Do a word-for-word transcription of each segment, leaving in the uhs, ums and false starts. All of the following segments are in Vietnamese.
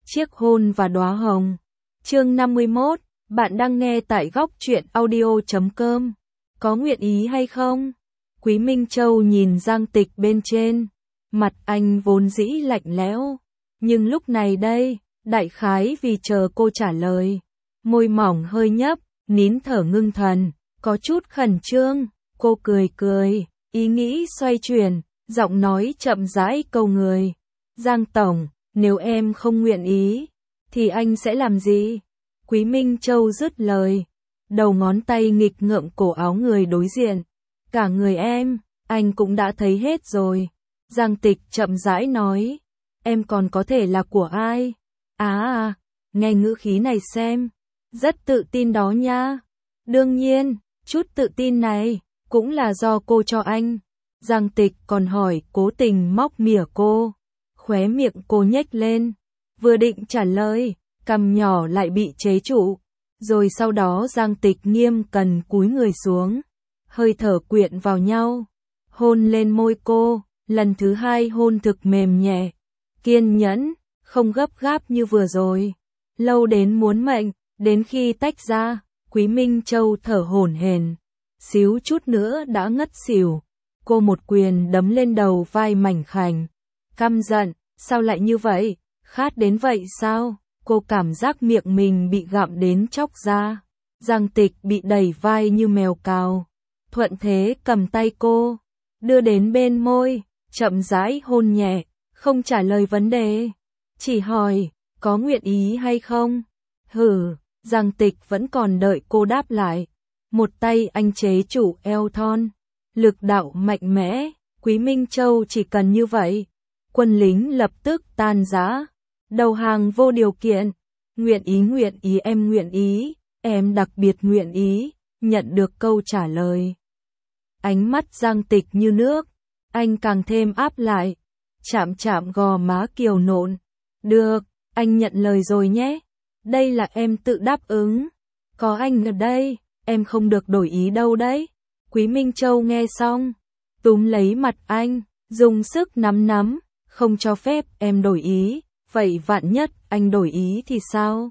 Chiếc hôn và đóa hồng. Chương năm mươi mốt, bạn đang nghe tại góc truyện audio chấm com. Có nguyện ý hay không? Quý Minh Châu nhìn Giang Tịch bên trên, mặt anh vốn dĩ lạnh lẽo, nhưng lúc này đây, đại khái vì chờ cô trả lời, môi mỏng hơi nhấp, nín thở ngưng thần, có chút khẩn trương, cô cười cười, ý nghĩ xoay chuyển, giọng nói chậm rãi câu người. Giang Tổng, nếu em không nguyện ý, thì anh sẽ làm gì? Quý Minh Châu dứt lời, đầu ngón tay nghịch ngợm cổ áo người đối diện. Cả người em, anh cũng đã thấy hết rồi. Giang Tịch chậm rãi nói, em còn có thể là của ai? À à, nghe ngữ khí này xem, rất tự tin đó nha. Đương nhiên, chút tự tin này, cũng là do cô cho anh. Giang Tịch còn hỏi cố tình móc mỉa cô. Khóe miệng cô nhếch lên, vừa định trả lời, cằm nhỏ lại bị chế trụ. Rồi sau đó Giang Tịch nghiêm cẩn cúi người xuống, hơi thở quyện vào nhau, hôn lên môi cô, lần thứ hai hôn thực mềm nhẹ, kiên nhẫn, không gấp gáp như vừa rồi, lâu đến muốn mệnh, đến khi tách ra, Quý Minh Châu thở hổn hển, xíu chút nữa đã ngất xỉu. Cô một quyền đấm lên đầu vai mảnh khảnh, căm giận, sao lại như vậy, khát đến vậy sao? Cô cảm giác miệng mình bị gặm đến chóc ra. Giang Tịch bị đẩy vai như mèo cào, thuận thế cầm tay cô, đưa đến bên môi, chậm rãi hôn nhẹ, không trả lời vấn đề, chỉ hỏi, có nguyện ý hay không? Hừ, Giang Tịch vẫn còn đợi cô đáp lại. Một tay anh chế trụ eo thon, lực đạo mạnh mẽ, Quý Minh Châu chỉ cần như vậy. Quân lính lập tức tan rã, đầu hàng vô điều kiện, nguyện ý nguyện ý em nguyện ý, em đặc biệt nguyện ý, nhận được câu trả lời. Ánh mắt Giang Tịch như nước, anh càng thêm áp lại, chạm chạm gò má kiều nộn. Được, anh nhận lời rồi nhé, đây là em tự đáp ứng, có anh ở đây, em không được đổi ý đâu đấy. Quý Minh Châu nghe xong, túm lấy mặt anh, dùng sức nắm nắm, không cho phép em đổi ý, vậy vạn nhất anh đổi ý thì sao?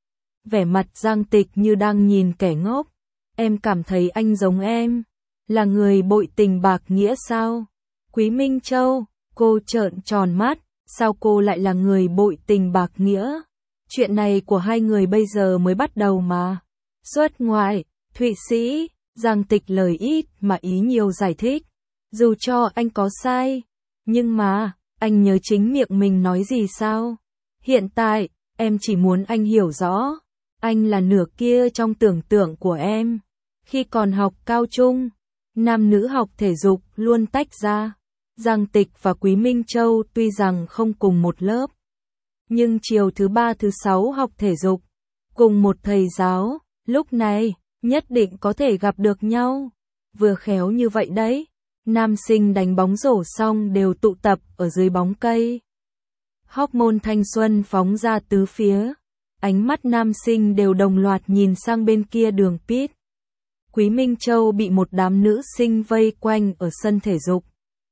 Vẻ mặt Giang Tịch như đang nhìn kẻ ngốc, em cảm thấy anh giống em, là người bội tình bạc nghĩa sao? Quý Minh Châu, cô trợn tròn mắt, sao cô lại là người bội tình bạc nghĩa? Chuyện này của hai người bây giờ mới bắt đầu mà. Xuất ngoại, Thụy Sĩ, Giang Tịch lời ít mà ý nhiều giải thích. Dù cho anh có sai, nhưng mà, anh nhớ chính miệng mình nói gì sao? Hiện tại, em chỉ muốn anh hiểu rõ, anh là nửa kia trong tưởng tượng của em. Khi còn học cao trung, nam nữ học thể dục luôn tách ra. Giang Tịch và Quý Minh Châu tuy rằng không cùng một lớp, nhưng chiều thứ ba thứ sáu học thể dục, cùng một thầy giáo, lúc này, nhất định có thể gặp được nhau. Vừa khéo như vậy đấy, nam sinh đánh bóng rổ xong đều tụ tập ở dưới bóng cây. Hormone thanh xuân phóng ra tứ phía, ánh mắt nam sinh đều đồng loạt nhìn sang bên kia đường pit. Quý Minh Châu bị một đám nữ sinh vây quanh ở sân thể dục,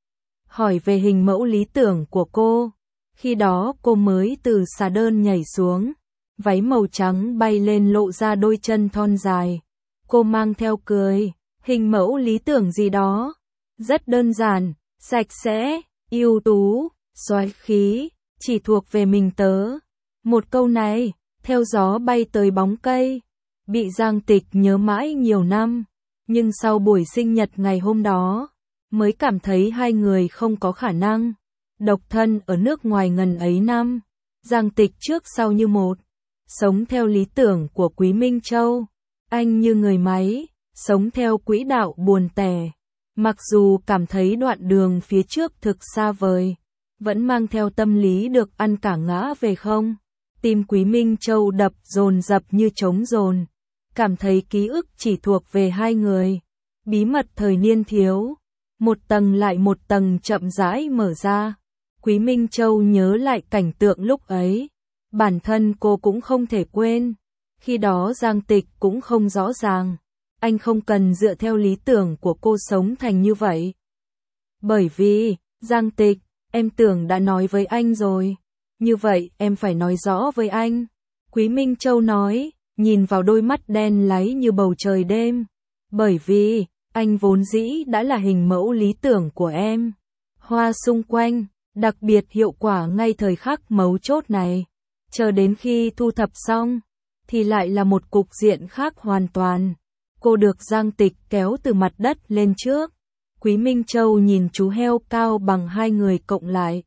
hỏi về hình mẫu lý tưởng của cô. Khi đó cô mới từ xà đơn nhảy xuống, váy màu trắng bay lên lộ ra đôi chân thon dài. Cô mang theo cười, hình mẫu lý tưởng gì đó, rất đơn giản, sạch sẽ, ưu tú, soái khí, chỉ thuộc về mình tớ. Một câu này, theo gió bay tới bóng cây, bị Giang Tịch nhớ mãi nhiều năm, nhưng sau buổi sinh nhật ngày hôm đó, mới cảm thấy hai người không có khả năng. Độc thân ở nước ngoài ngần ấy năm, Giang Tịch trước sau như một, sống theo lý tưởng của Quý Minh Châu. Anh như người máy, sống theo quỹ đạo buồn tẻ. Mặc dù cảm thấy đoạn đường phía trước thực xa vời, vẫn mang theo tâm lý được ăn cả ngã về không. Tim Quý Minh Châu đập dồn dập như trống dồn, cảm thấy ký ức chỉ thuộc về hai người. Bí mật thời niên thiếu, một tầng lại một tầng chậm rãi mở ra. Quý Minh Châu nhớ lại cảnh tượng lúc ấy, bản thân cô cũng không thể quên. Khi đó Giang Tịch cũng không rõ ràng, anh không cần dựa theo lý tưởng của cô sống thành như vậy. Bởi vì, Giang Tịch, em tưởng đã nói với anh rồi, Như vậy em phải nói rõ với anh. Quý Minh Châu nói, nhìn vào đôi mắt đen láy như bầu trời đêm. Bởi vì, anh vốn dĩ đã là hình mẫu lý tưởng của em. Hoa xung quanh, đặc biệt hiệu quả ngay thời khắc mấu chốt này. Chờ đến khi thu thập xong, thì lại là một cục diện khác hoàn toàn. Cô được Giang Tịch kéo từ mặt đất lên trước. Quý Minh Châu nhìn chú heo cao bằng hai người cộng lại.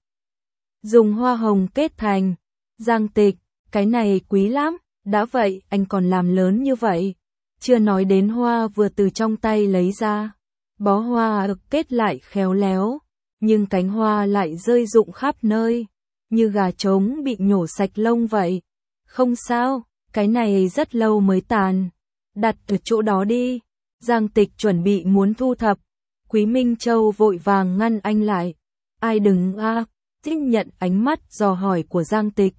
Dùng hoa hồng kết thành. Giang Tịch, cái này quý lắm, đã vậy anh còn làm lớn như vậy. Chưa nói đến hoa vừa từ trong tay lấy ra. Bó hoa được kết lại khéo léo, nhưng cánh hoa lại rơi rụng khắp nơi, như gà trống bị nhổ sạch lông vậy. Không sao, cái này rất lâu mới tàn. Đặt ở chỗ đó đi. Giang Tịch chuẩn bị muốn thu thập. Quý Minh Châu vội vàng ngăn anh lại. Ai đừng a, tiếp nhận ánh mắt dò hỏi của Giang Tịch.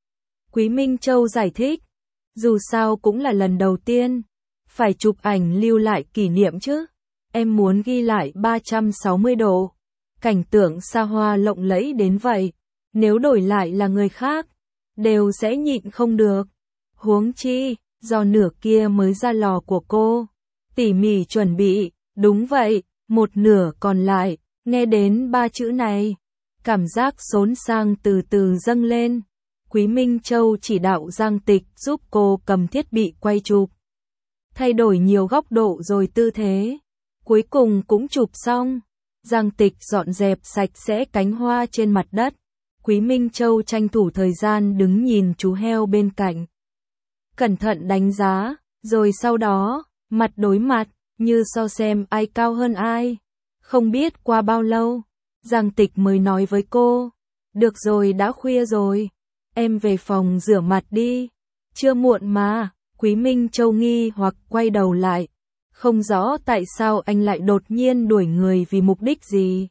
Quý Minh Châu giải thích. Dù sao cũng là lần đầu tiên. Phải chụp ảnh lưu lại kỷ niệm chứ. Em muốn ghi lại ba trăm sáu mươi độ. Cảnh tượng xa hoa lộng lẫy đến vậy. Nếu đổi lại là người khác, đều sẽ nhịn không được. Huống chi, do nửa kia mới ra lò của cô. Tỉ mỉ chuẩn bị, đúng vậy, một nửa còn lại, nghe đến ba chữ này. Cảm giác xốn sang từ từ dâng lên. Quý Minh Châu chỉ đạo Giang Tịch giúp cô cầm thiết bị quay chụp. Thay đổi nhiều góc độ rồi tư thế. Cuối cùng cũng chụp xong. Giang Tịch dọn dẹp sạch sẽ cánh hoa trên mặt đất. Quý Minh Châu tranh thủ thời gian đứng nhìn chú heo bên cạnh. Cẩn thận đánh giá, rồi sau đó, mặt đối mặt, như so xem ai cao hơn ai. Không biết qua bao lâu, Giang Tịch mới nói với cô. Được rồi, đã khuya rồi. Em về phòng rửa mặt đi. Chưa muộn mà. Quý Minh Châu nghi hoặc quay đầu lại. Không rõ tại sao anh lại đột nhiên đuổi người vì mục đích gì.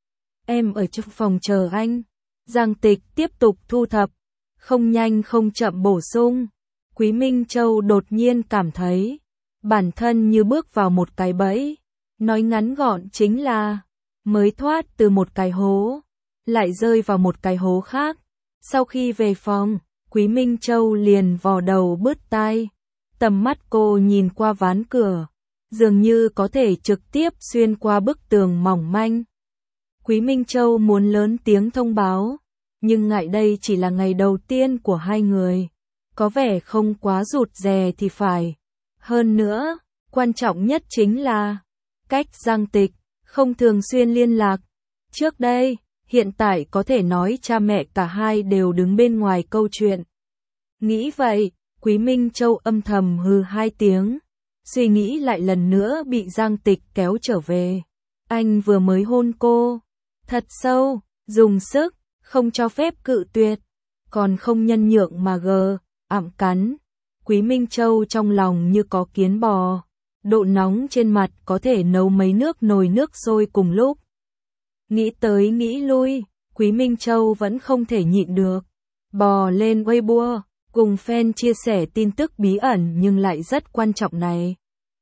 Em ở trong phòng chờ anh. Giang Tịch tiếp tục thu thập. Không nhanh không chậm bổ sung. Quý Minh Châu đột nhiên cảm thấy bản thân như bước vào một cái bẫy. Nói ngắn gọn chính là mới thoát từ một cái hố, lại rơi vào một cái hố khác. Sau khi về phòng, Quý Minh Châu liền vò đầu bứt tai. Tầm mắt cô nhìn qua ván cửa, dường như có thể trực tiếp xuyên qua bức tường mỏng manh. Quý Minh Châu muốn lớn tiếng thông báo, nhưng ngại đây chỉ là ngày đầu tiên của hai người. Có vẻ không quá rụt rè thì phải. Hơn nữa, quan trọng nhất chính là cách Giang Tịch không thường xuyên liên lạc. Trước đây, hiện tại có thể nói cha mẹ cả hai đều đứng bên ngoài câu chuyện. Nghĩ vậy, Quý Minh Châu âm thầm hừ hai tiếng. Suy nghĩ lại lần nữa bị Giang Tịch kéo trở về. Anh vừa mới hôn cô. Thật sâu, dùng sức, không cho phép cự tuyệt. Còn không nhân nhượng mà gờ, ẵm cắn. Quý Minh Châu trong lòng như có kiến bò. Độ nóng trên mặt có thể nấu mấy nước nồi nước sôi cùng lúc. Nghĩ tới nghĩ lui, Quý Minh Châu vẫn không thể nhịn được. Bò lên Weibo, cùng fan chia sẻ tin tức bí ẩn nhưng lại rất quan trọng này.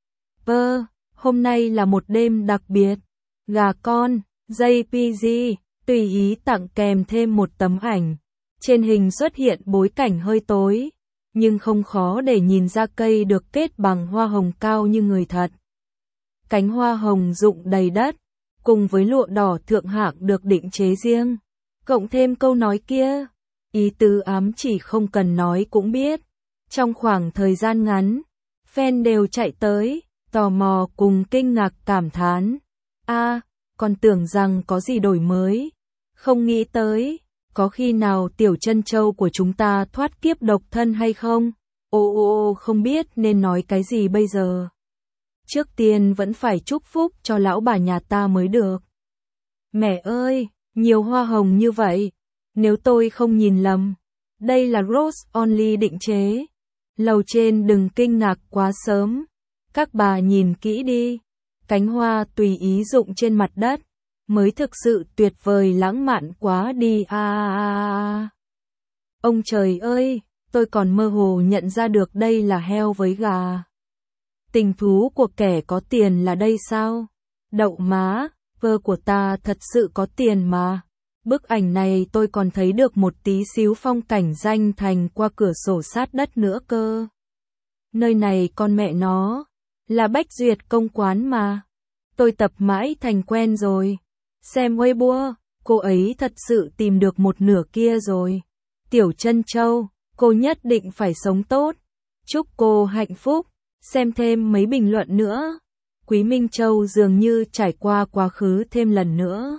Vơ, hôm nay là một đêm đặc biệt. Gà con, gi pê giê, tùy ý tặng kèm thêm một tấm ảnh. Trên hình xuất hiện bối cảnh hơi tối, nhưng không khó để nhìn ra cây được kết bằng hoa hồng cao như người thật. Cánh hoa hồng rụng đầy đất, cùng với lụa đỏ thượng hạng được định chế riêng. Cộng thêm câu nói kia, ý tứ ám chỉ không cần nói cũng biết. Trong khoảng thời gian ngắn, fan đều chạy tới, tò mò cùng kinh ngạc cảm thán. A, còn tưởng rằng có gì đổi mới. Không nghĩ tới, có khi nào tiểu chân châu của chúng ta thoát kiếp độc thân hay không? Ô ô ô, không biết nên nói cái gì bây giờ. Trước tiên vẫn phải chúc phúc cho lão bà nhà ta mới được. Mẹ ơi, nhiều hoa hồng như vậy. Nếu tôi không nhìn lầm, đây là Rose Only định chế. Lầu trên đừng kinh ngạc quá sớm. Các bà nhìn kỹ đi. Cánh hoa tùy ý rụng trên mặt đất. Mới thực sự tuyệt vời lãng mạn quá đi a à, à, à. Ông trời ơi, tôi còn mơ hồ nhận ra được đây là heo với gà. Tình thú của kẻ có tiền là đây sao? Đậu má, vơ của ta thật sự có tiền mà. Bức ảnh này tôi còn thấy được một tí xíu phong cảnh danh thành qua cửa sổ sát đất nữa cơ. Nơi này con mẹ nó, là Bách Duyệt công quán mà. Tôi tập mãi thành quen rồi. Xem Weibo, cô ấy thật sự tìm được một nửa kia rồi. Tiểu Trân Châu, cô nhất định phải sống tốt. Chúc cô hạnh phúc. Xem thêm mấy bình luận nữa. Quý Minh Châu dường như trải qua quá khứ thêm lần nữa.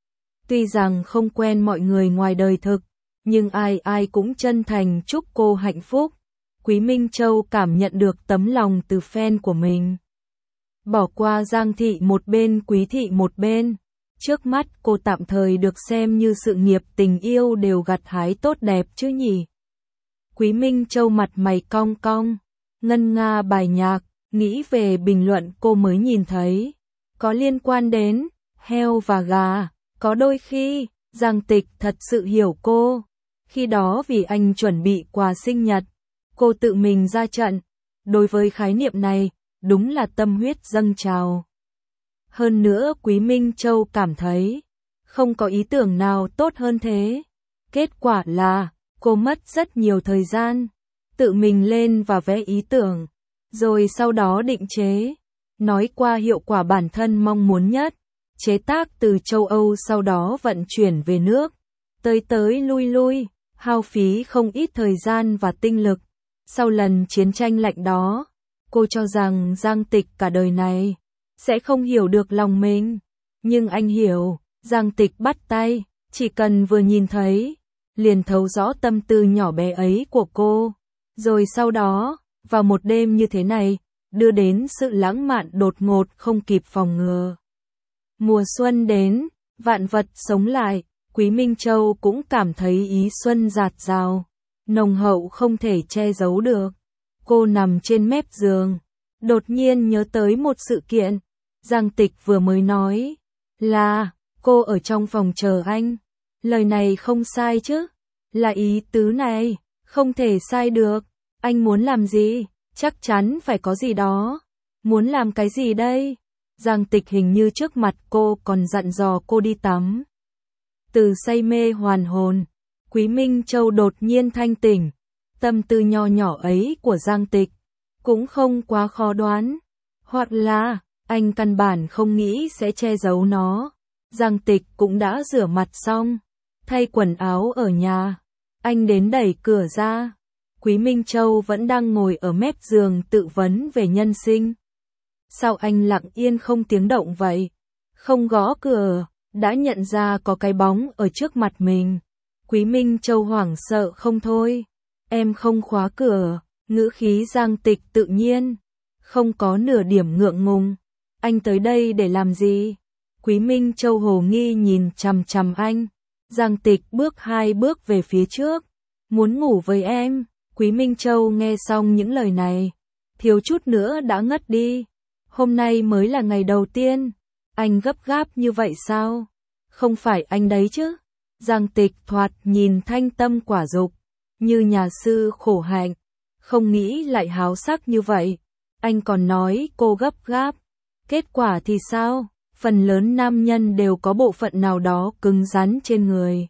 Tuy rằng không quen mọi người ngoài đời thực, nhưng ai ai cũng chân thành chúc cô hạnh phúc. Quý Minh Châu cảm nhận được tấm lòng từ fan của mình. Bỏ qua Giang Thị một bên, Quý Thị một bên. Trước mắt cô tạm thời được xem như sự nghiệp tình yêu đều gặt hái tốt đẹp chứ nhỉ. Quý Minh Châu mặt mày cong cong, ngân nga bài nhạc, nghĩ về bình luận cô mới nhìn thấy. Có liên quan đến heo và gà, có đôi khi, Giang Tịch thật sự hiểu cô. Khi đó vì anh chuẩn bị quà sinh nhật, cô tự mình ra trận. Đối với khái niệm này, đúng là tâm huyết dâng trào. Hơn nữa Quý Minh Châu cảm thấy, không có ý tưởng nào tốt hơn thế. Kết quả là, cô mất rất nhiều thời gian, tự mình lên và vẽ ý tưởng, rồi sau đó định chế, nói qua hiệu quả bản thân mong muốn nhất, chế tác từ châu Âu sau đó vận chuyển về nước, tới tới lui lui, hao phí không ít thời gian và tinh lực. Sau lần chiến tranh lạnh đó, cô cho rằng Giang Tịch cả đời này sẽ không hiểu được lòng mình, nhưng anh hiểu. Giang Tịch bắt tay, chỉ cần vừa nhìn thấy, liền thấu rõ tâm tư nhỏ bé ấy của cô. Rồi sau đó, vào một đêm như thế này, đưa đến sự lãng mạn đột ngột không kịp phòng ngừa. Mùa xuân đến, vạn vật sống lại, Quý Minh Châu cũng cảm thấy ý xuân dạt dào, nồng hậu không thể che giấu được. Cô nằm trên mép giường, đột nhiên nhớ tới một sự kiện. Giang Tịch vừa mới nói là cô ở trong phòng chờ anh. Lời này không sai chứ? Là ý tứ này, không thể sai được. Anh muốn làm gì? Chắc chắn phải có gì đó. Muốn làm cái gì đây? Giang Tịch hình như trước mặt cô còn dặn dò cô đi tắm. Từ say mê hoàn hồn, Quý Minh Châu đột nhiên thanh tỉnh. Tâm tư nho nhỏ ấy của Giang Tịch cũng không quá khó đoán. Hoặc là anh căn bản không nghĩ sẽ che giấu nó. Giang Tịch cũng đã rửa mặt xong, thay quần áo ở nhà. Anh đến đẩy cửa ra. Quý Minh Châu vẫn đang ngồi ở mép giường tự vấn về nhân sinh. Sao anh lặng yên không tiếng động vậy? Không gõ cửa, đã nhận ra có cái bóng ở trước mặt mình. Quý Minh Châu hoảng sợ không thôi. Em không khóa cửa, ngữ khí Giang Tịch tự nhiên, không có nửa điểm ngượng ngùng. Anh tới đây để làm gì? Quý Minh Châu hồ nghi nhìn chằm chằm anh. Giang Tịch bước hai bước về phía trước. Muốn ngủ với em. Quý Minh Châu nghe xong những lời này, thiếu chút nữa đã ngất đi. Hôm nay mới là ngày đầu tiên. Anh gấp gáp như vậy sao? Không phải anh đấy chứ? Giang Tịch thoạt nhìn thanh tâm quả dục, như nhà sư khổ hạnh. Không nghĩ lại háo sắc như vậy. Anh còn nói cô gấp gáp. Kết quả thì sao? Phần lớn nam nhân đều có bộ phận nào đó cứng rắn trên người.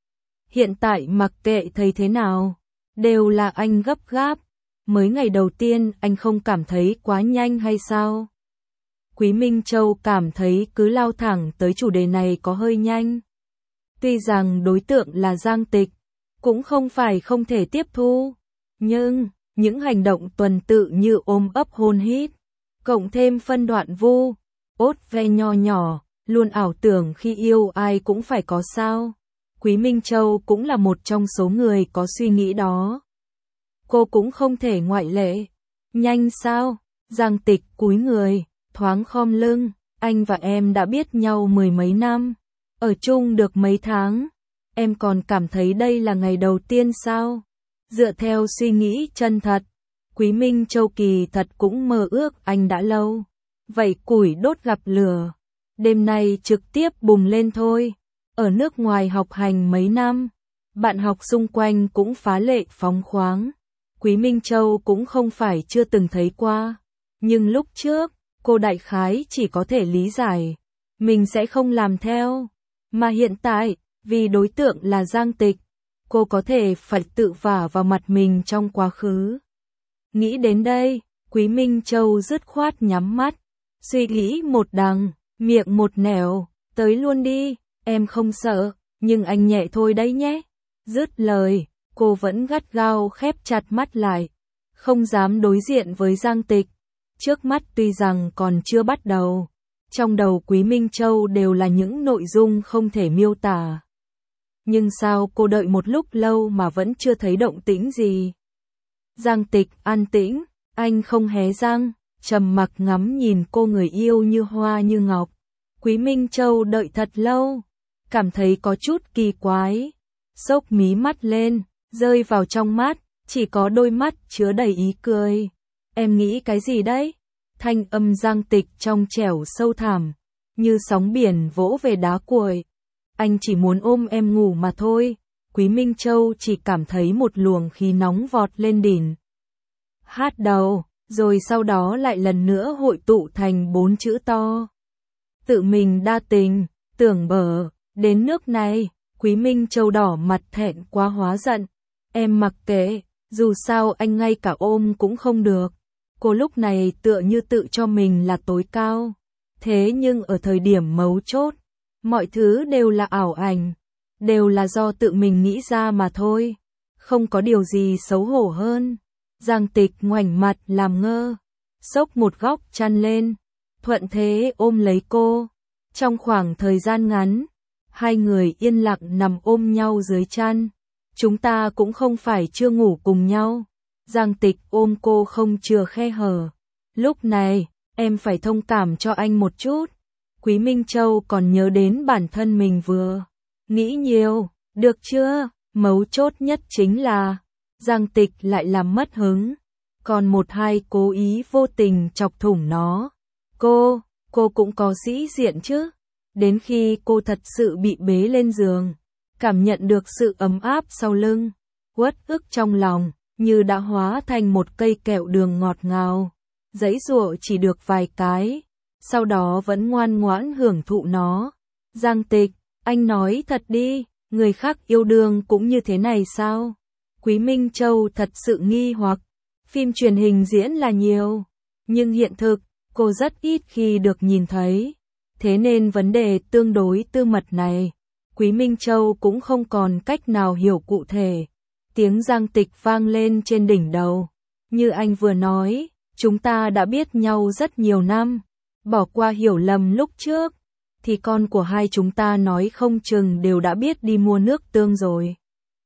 Hiện tại mặc kệ thấy thế nào, đều là anh gấp gáp. Mới ngày đầu tiên anh không cảm thấy quá nhanh hay sao? Quý Minh Châu cảm thấy cứ lao thẳng tới chủ đề này có hơi nhanh. Tuy rằng đối tượng là Giang Tịch, cũng không phải không thể tiếp thu. Nhưng, những hành động tuần tự như ôm ấp hôn hít, cộng thêm phân đoạn vu, ốt ve nho nhỏ, luôn ảo tưởng khi yêu ai cũng phải có sao. Quý Minh Châu cũng là một trong số người có suy nghĩ đó. Cô cũng không thể ngoại lệ. Nhanh sao? Giang Tịch cúi người, thoáng khom lưng. Anh và em đã biết nhau mười mấy năm, ở chung được mấy tháng. Em còn cảm thấy đây là ngày đầu tiên sao? Dựa theo suy nghĩ chân thật, Quý Minh Châu kỳ thật cũng mơ ước anh đã lâu. Vậy củi đốt gặp lửa, đêm nay trực tiếp bùng lên thôi. Ở nước ngoài học hành mấy năm, bạn học xung quanh cũng phá lệ phóng khoáng. Quý Minh Châu cũng không phải chưa từng thấy qua. Nhưng lúc trước, cô đại khái chỉ có thể lý giải, mình sẽ không làm theo. Mà hiện tại, vì đối tượng là Giang Tịch, cô có thể phải tự vả vào mặt mình trong quá khứ. Nghĩ đến đây, Quý Minh Châu dứt khoát nhắm mắt, suy nghĩ một đằng, miệng một nẻo, tới luôn đi, em không sợ, nhưng anh nhẹ thôi đấy nhé. Dứt lời, cô vẫn gắt gao khép chặt mắt lại, không dám đối diện với Giang Tịch. Trước mắt tuy rằng còn chưa bắt đầu, trong đầu Quý Minh Châu đều là những nội dung không thể miêu tả. Nhưng sao cô đợi một lúc lâu mà vẫn chưa thấy động tĩnh gì? Giang Tịch an tĩnh, anh không hé răng, trầm mặc ngắm nhìn cô người yêu như hoa như ngọc. Quý Minh Châu đợi thật lâu, cảm thấy có chút kỳ quái, xốc mí mắt lên, rơi vào trong mắt, chỉ có đôi mắt chứa đầy ý cười. Em nghĩ cái gì đấy? Thanh âm Giang Tịch trong trẻo sâu thẳm, như sóng biển vỗ về đá cuội. Anh chỉ muốn ôm em ngủ mà thôi. Quý Minh Châu chỉ cảm thấy một luồng khí nóng vọt lên đỉnh. Hát đầu, rồi sau đó lại lần nữa hội tụ thành bốn chữ to. Tự mình đa tình, tưởng bở, đến nước này, Quý Minh Châu đỏ mặt thẹn quá hóa giận. Em mặc kệ, dù sao anh ngay cả ôm cũng không được. Cô lúc này tựa như tự cho mình là tối cao. Thế nhưng ở thời điểm mấu chốt, mọi thứ đều là ảo ảnh, đều là do tự mình nghĩ ra mà thôi. Không có điều gì xấu hổ hơn. Giang Tịch ngoảnh mặt làm ngơ, xốc một góc chăn lên, thuận thế ôm lấy cô. Trong khoảng thời gian ngắn, hai người yên lặng nằm ôm nhau dưới chăn. Chúng ta cũng không phải chưa ngủ cùng nhau. Giang Tịch ôm cô không chừa khe hở. Lúc này, em phải thông cảm cho anh một chút. Quý Minh Châu còn nhớ đến bản thân mình vừa nghĩ nhiều, được chưa? Mấu chốt nhất chính là Giang Tịch lại làm mất hứng, còn một hai cố ý vô tình chọc thủng nó. Cô, cô cũng có sĩ diện chứ. Đến khi cô thật sự bị bế lên giường, cảm nhận được sự ấm áp sau lưng, uất ức trong lòng, như đã hóa thành một cây kẹo đường ngọt ngào. Giãy giụa chỉ được vài cái, sau đó vẫn ngoan ngoãn hưởng thụ nó. Giang Tịch, anh nói thật đi, người khác yêu đương cũng như thế này sao? Quý Minh Châu thật sự nghi hoặc. Phim truyền hình diễn là nhiều, nhưng hiện thực, cô rất ít khi được nhìn thấy. Thế nên vấn đề tương đối tư mật này, Quý Minh Châu cũng không còn cách nào hiểu cụ thể. Tiếng Giang Tịch vang lên trên đỉnh đầu. Như anh vừa nói, chúng ta đã biết nhau rất nhiều năm. Bỏ qua hiểu lầm lúc trước, thì con của hai chúng ta nói không chừng đều đã biết đi mua nước tương rồi.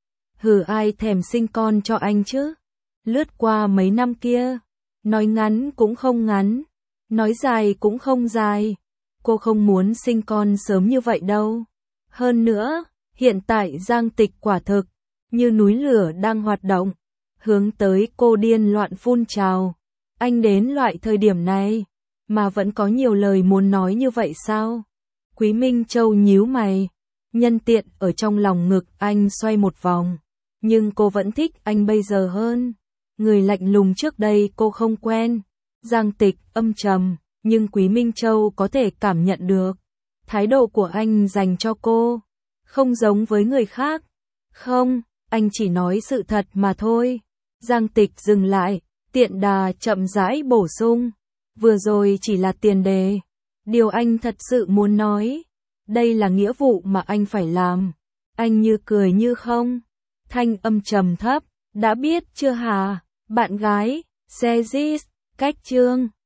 Hừ, ai thèm sinh con cho anh chứ? Lướt qua mấy năm kia, nói ngắn cũng không ngắn, nói dài cũng không dài. Cô không muốn sinh con sớm như vậy đâu. Hơn nữa, hiện tại Giang Tịch quả thực như núi lửa đang hoạt động, hướng tới cô điên loạn phun trào. Anh đến loại thời điểm này mà vẫn có nhiều lời muốn nói như vậy sao? Quý Minh Châu nhíu mày, nhân tiện ở trong lòng ngực anh xoay một vòng, nhưng cô vẫn thích anh bây giờ hơn. Người lạnh lùng trước đây cô không quen. Giang Tịch âm trầm, nhưng Quý Minh Châu có thể cảm nhận được thái độ của anh dành cho cô không giống với người khác. Không, anh chỉ nói sự thật mà thôi. Giang Tịch dừng lại, tiện đà chậm rãi bổ sung. Vừa rồi chỉ là tiền đề. Điều anh thật sự muốn nói, đây là nghĩa vụ mà anh phải làm. Anh như cười như không. Thanh âm trầm thấp. Đã biết chưa hả, bạn gái? Xe Zis, cách chương.